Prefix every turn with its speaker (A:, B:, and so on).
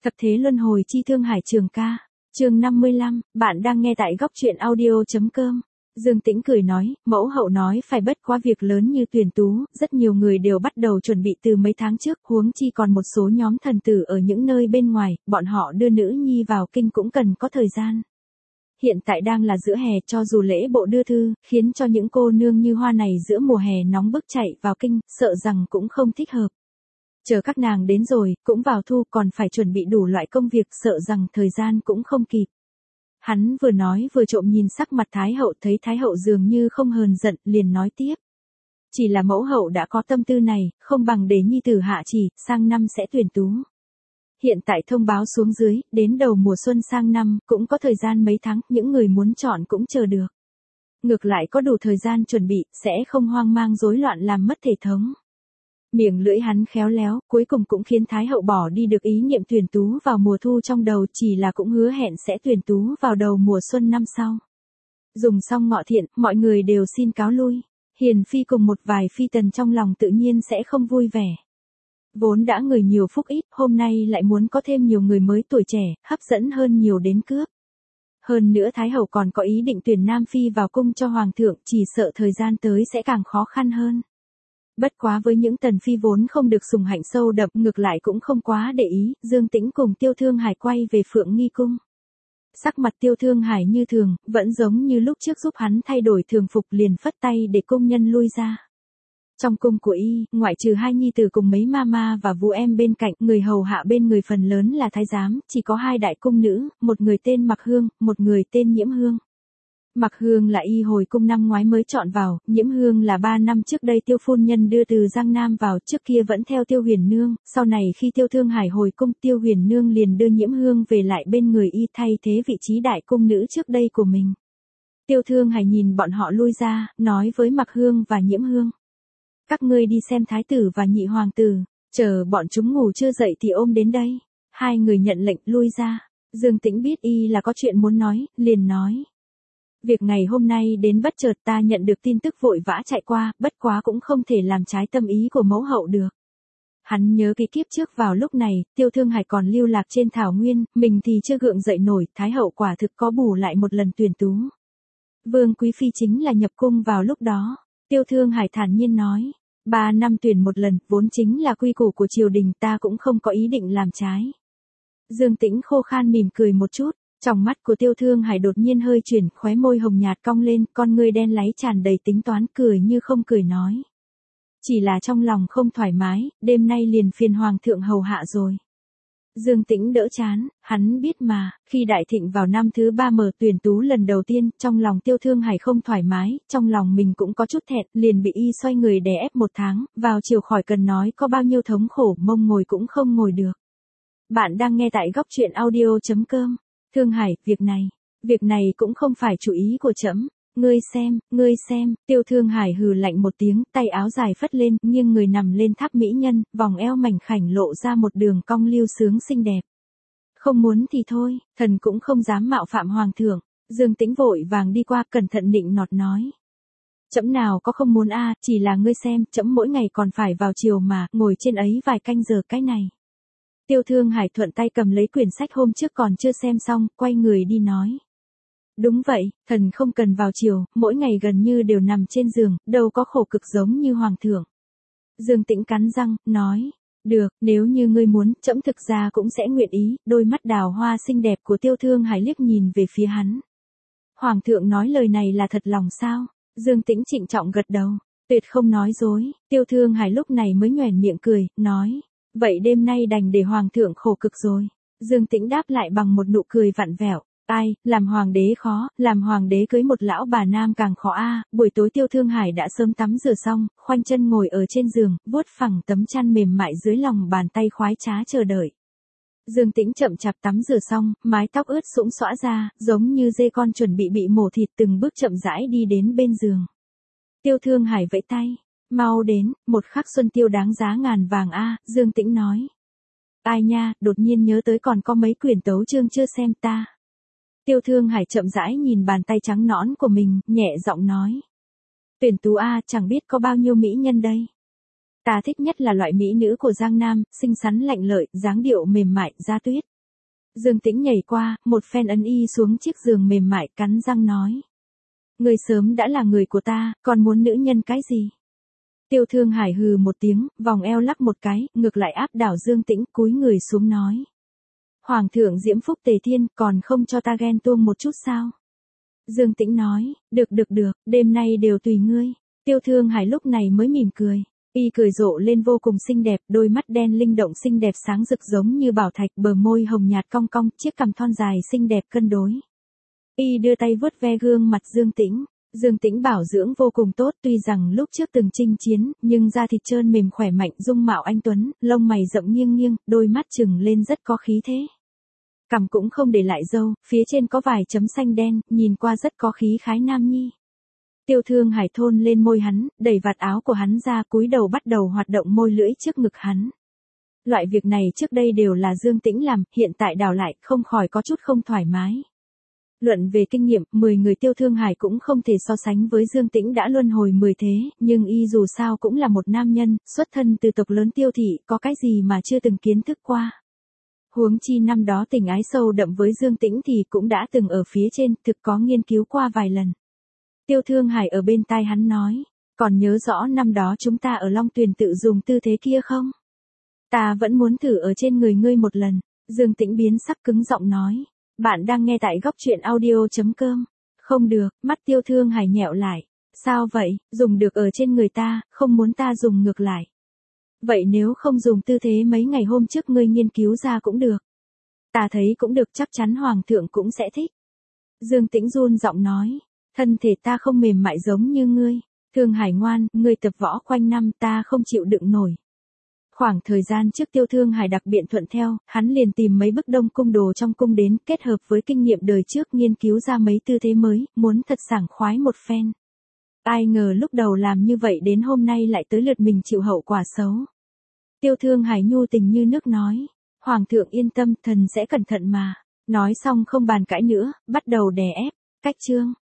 A: Thập thế luân hồi chi Thương Hải Trường ca. Chương 55, bạn đang nghe tại góc truyện audio.com. Dương Tĩnh cười nói, mẫu hậu nói phải bất quá việc lớn như tuyển tú, rất nhiều người đều bắt đầu chuẩn bị từ mấy tháng trước, huống chi còn một số nhóm thần tử ở những nơi bên ngoài, bọn họ đưa nữ nhi vào kinh cũng cần có thời gian. Hiện tại đang là giữa hè, cho dù lễ bộ đưa thư, khiến cho những cô nương như hoa này giữa mùa hè nóng bức chạy vào kinh, sợ rằng cũng không thích hợp. Chờ các nàng đến rồi, cũng vào thu, còn phải chuẩn bị đủ loại công việc, sợ rằng thời gian cũng không kịp. Hắn vừa nói vừa trộm nhìn sắc mặt Thái hậu, thấy Thái hậu dường như không hờn giận, liền nói tiếp. Chỉ là mẫu hậu đã có tâm tư này, không bằng để nhi tử hạ chỉ, sang năm sẽ tuyển tú. Hiện tại thông báo xuống dưới, đến đầu mùa xuân sang năm, cũng có thời gian mấy tháng, những người muốn chọn cũng chờ được. Ngược lại có đủ thời gian chuẩn bị, sẽ không hoang mang rối loạn làm mất thể thống. Miệng lưỡi hắn khéo léo, cuối cùng cũng khiến Thái hậu bỏ đi được ý niệm tuyển tú vào mùa thu trong đầu, chỉ là cũng hứa hẹn sẽ tuyển tú vào đầu mùa xuân năm sau. Dùng xong ngọ thiện, mọi người đều xin cáo lui. Hiền phi cùng một vài phi tần trong lòng tự nhiên sẽ không vui vẻ. Vốn đã người nhiều phúc ít, hôm nay lại muốn có thêm nhiều người mới tuổi trẻ, hấp dẫn hơn nhiều đến cướp. Hơn nữa Thái hậu còn có ý định tuyển nam phi vào cung cho hoàng thượng, chỉ sợ thời gian tới sẽ càng khó khăn hơn. Bất quá với những tần phi vốn không được sủng hạnh sâu đậm, ngược lại cũng không quá để ý, Dương Tĩnh cùng Tiêu Thương Hải quay về Phượng Nghi cung. Sắc mặt Tiêu Thương Hải như thường, vẫn giống như lúc trước giúp hắn thay đổi thường phục, liền phất tay để cung nhân lui ra. Trong cung của y, ngoại trừ hai nhi tử cùng mấy mama và vũ em bên cạnh, người hầu hạ bên người phần lớn là thái giám, chỉ có hai đại cung nữ, một người tên Mặc Hương, một người tên Nhiễm Hương. Mặc Hương là y hồi cung năm ngoái mới chọn vào, Nhiễm Hương là 3 năm trước đây Tiêu phu nhân đưa từ Giang Nam vào, trước kia vẫn theo Tiêu Huyền Nương, sau này khi Tiêu Thương Hải hồi cung, Tiêu Huyền Nương liền đưa Nhiễm Hương về lại bên người y, thay thế vị trí đại cung nữ trước đây của mình. Tiêu Thương Hải nhìn bọn họ lui ra, nói với Mặc Hương và Nhiễm Hương. Các ngươi đi xem thái tử và nhị hoàng tử, chờ bọn chúng ngủ chưa dậy thì ôm đến đây. Hai người nhận lệnh lui ra. Dương Tĩnh biết y là có chuyện muốn nói, liền nói. Việc ngày hôm nay đến bất chợt, ta nhận được tin tức vội vã chạy qua, bất quá cũng không thể làm trái tâm ý của mẫu hậu được. Hắn nhớ cái kiếp trước vào lúc này, Tiêu Thương Hải còn lưu lạc trên thảo nguyên, mình thì chưa gượng dậy nổi, Thái hậu quả thực có bù lại một lần tuyển tú. Vương Quý Phi chính là nhập cung vào lúc đó. Tiêu Thương Hải thản nhiên nói, 3 năm tuyển một lần, vốn chính là quy củ của triều đình, ta cũng không có ý định làm trái. Dương Tĩnh khô khan mỉm cười một chút, trong mắt của Tiêu Thương Hải đột nhiên hơi chuyển, khóe môi hồng nhạt cong lên, con ngươi đen láy tràn đầy tính toán, cười như không cười nói. Chỉ là trong lòng không thoải mái, đêm nay liền phiền hoàng thượng hầu hạ rồi. Dương Tĩnh đỡ chán, hắn biết mà, khi Đại Thịnh vào năm thứ 3 mở tuyển tú lần đầu tiên, trong lòng Tiêu Thương Hải không thoải mái, trong lòng mình cũng có chút thẹn, liền bị y xoay người đè ép 1 tháng, vào chiều khỏi cần nói có bao nhiêu thống khổ, mông ngồi cũng không ngồi được. Bạn đang nghe tại góc truyện audio.com. Thương Hải, việc này cũng không phải chủ ý của trẫm. Ngươi xem, Tiêu Thương Hải hừ lạnh một tiếng, tay áo dài phất lên, nghiêng người nằm lên tháp mỹ nhân, vòng eo mảnh khảnh lộ ra một đường cong lưu sướng xinh đẹp. Không muốn thì thôi, thần cũng không dám mạo phạm hoàng thượng. Dương Tĩnh vội vàng đi qua, cẩn thận nịnh nọt nói. Trẫm nào có không muốn chỉ là ngươi xem, trẫm mỗi ngày còn phải vào chiều mà, ngồi trên ấy vài canh giờ cái này. Tiêu Thương Hải thuận tay cầm lấy quyển sách hôm trước còn chưa xem xong, quay người đi nói. Đúng vậy, thần không cần vào chiều, mỗi ngày gần như đều nằm trên giường, đâu có khổ cực giống như hoàng thượng. Dương Tĩnh cắn răng, nói, được, nếu như ngươi muốn, trẫm thực ra cũng sẽ nguyện ý, đôi mắt đào hoa xinh đẹp của Tiêu Thương Hải liếc nhìn về phía hắn. Hoàng thượng nói lời này là thật lòng sao? Dương Tĩnh trịnh trọng gật đầu, tuyệt không nói dối. Tiêu Thương Hải lúc này mới nhoẻn miệng cười, nói, vậy đêm nay đành để hoàng thượng khổ cực rồi. Dương Tĩnh đáp lại bằng một nụ cười vặn vẹo. Ai, làm hoàng đế khó, làm hoàng đế cưới một lão bà nam càng khó Buổi tối Tiêu Thương Hải đã sớm tắm rửa xong, khoanh chân ngồi ở trên giường, vuốt phẳng tấm chăn mềm mại dưới lòng bàn tay khoái trá chờ đợi. Dương Tĩnh chậm chạp tắm rửa xong, mái tóc ướt sũng xõa ra, giống như dê con chuẩn bị mổ thịt, từng bước chậm rãi đi đến bên giường. Tiêu Thương Hải vẫy tay, mau đến, một khắc xuân tiêu đáng giá ngàn vàng Dương Tĩnh nói. Ai nha, đột nhiên nhớ tới còn có mấy quyển tấu chương chưa xem ta. Tiêu Thương Hải chậm rãi nhìn bàn tay trắng nõn của mình, nhẹ giọng nói. Tuyển tú chẳng biết có bao nhiêu mỹ nhân đây. Ta thích nhất là loại mỹ nữ của Giang Nam, xinh xắn lạnh lợi, dáng điệu mềm mại, da tuyết. Dương Tĩnh nhảy qua, một phen ấn y xuống chiếc giường mềm mại cắn răng nói. Ngươi sớm đã là người của ta, còn muốn nữ nhân cái gì? Tiêu Thương Hải hừ một tiếng, vòng eo lắc một cái, ngược lại áp đảo Dương Tĩnh cúi người xuống nói. Hoàng thượng diễm phúc tề thiên, còn không cho ta ghen tuông một chút sao? Dương Tĩnh nói, được, đêm nay đều tùy ngươi. Tiêu Thương Hải lúc này mới mỉm cười. Y cười rộ lên vô cùng xinh đẹp, đôi mắt đen linh động xinh đẹp sáng rực giống như bảo thạch, bờ môi hồng nhạt cong cong, chiếc cằm thon dài xinh đẹp cân đối. Y đưa tay vuốt ve gương mặt Dương Tĩnh. Dương Tĩnh bảo dưỡng vô cùng tốt, tuy rằng lúc trước từng chinh chiến, nhưng da thịt trơn mềm khỏe mạnh, dung mạo anh tuấn, lông mày rậm nghiêng nghiêng, đôi mắt trừng lên rất có khí thế. Cằm cũng không để lại râu, phía trên có vài chấm xanh đen, nhìn qua rất có khí khái nam nhi. Tiêu Thương Hải thôn lên môi hắn, đẩy vạt áo của hắn ra, cúi đầu bắt đầu hoạt động môi lưỡi trước ngực hắn. Loại việc này trước đây đều là Dương Tĩnh làm, hiện tại đảo lại, không khỏi có chút không thoải mái. Luận về kinh nghiệm, 10 người Tiêu Thương Hải cũng không thể so sánh với Dương Tĩnh đã luân hồi 10 thế, nhưng y dù sao cũng là một nam nhân, xuất thân từ tộc lớn Tiêu thị, có cái gì mà chưa từng kiến thức qua. Huống chi năm đó tình ái sâu đậm với Dương Tĩnh thì cũng đã từng ở phía trên, thực có nghiên cứu qua vài lần. Tiêu Thương Hải ở bên tai hắn nói, còn nhớ rõ năm đó chúng ta ở Long Tuyền tự dùng tư thế kia không? Ta vẫn muốn thử ở trên người ngươi một lần. Dương Tĩnh biến sắc cứng giọng nói. Bạn đang nghe tại góc truyện audio.com. Không được, mắt Tiêu Thương Hải nhẹo lại. Sao vậy, dùng được ở trên người ta, không muốn ta dùng ngược lại. Vậy nếu không dùng tư thế mấy ngày hôm trước ngươi nghiên cứu ra cũng được. Ta thấy cũng được, chắc chắn Hoàng thượng cũng sẽ thích. Dương Tĩnh run giọng nói. Thân thể ta không mềm mại giống như ngươi. Thương Hải ngoan, ngươi tập võ quanh năm ta không chịu đựng nổi. Khoảng thời gian trước Tiêu Thương Hải đặc biện thuận theo, hắn liền tìm mấy bức Đông Cung đồ trong cung đến, kết hợp với kinh nghiệm đời trước nghiên cứu ra mấy tư thế mới, muốn thật sảng khoái một phen. Ai ngờ lúc đầu làm như vậy đến hôm nay lại tới lượt mình chịu hậu quả xấu. Tiêu Thương Hải nhu tình như nước nói, Hoàng thượng yên tâm, thần sẽ cẩn thận mà. Nói xong không bàn cãi nữa, bắt đầu đè ép. Cách chương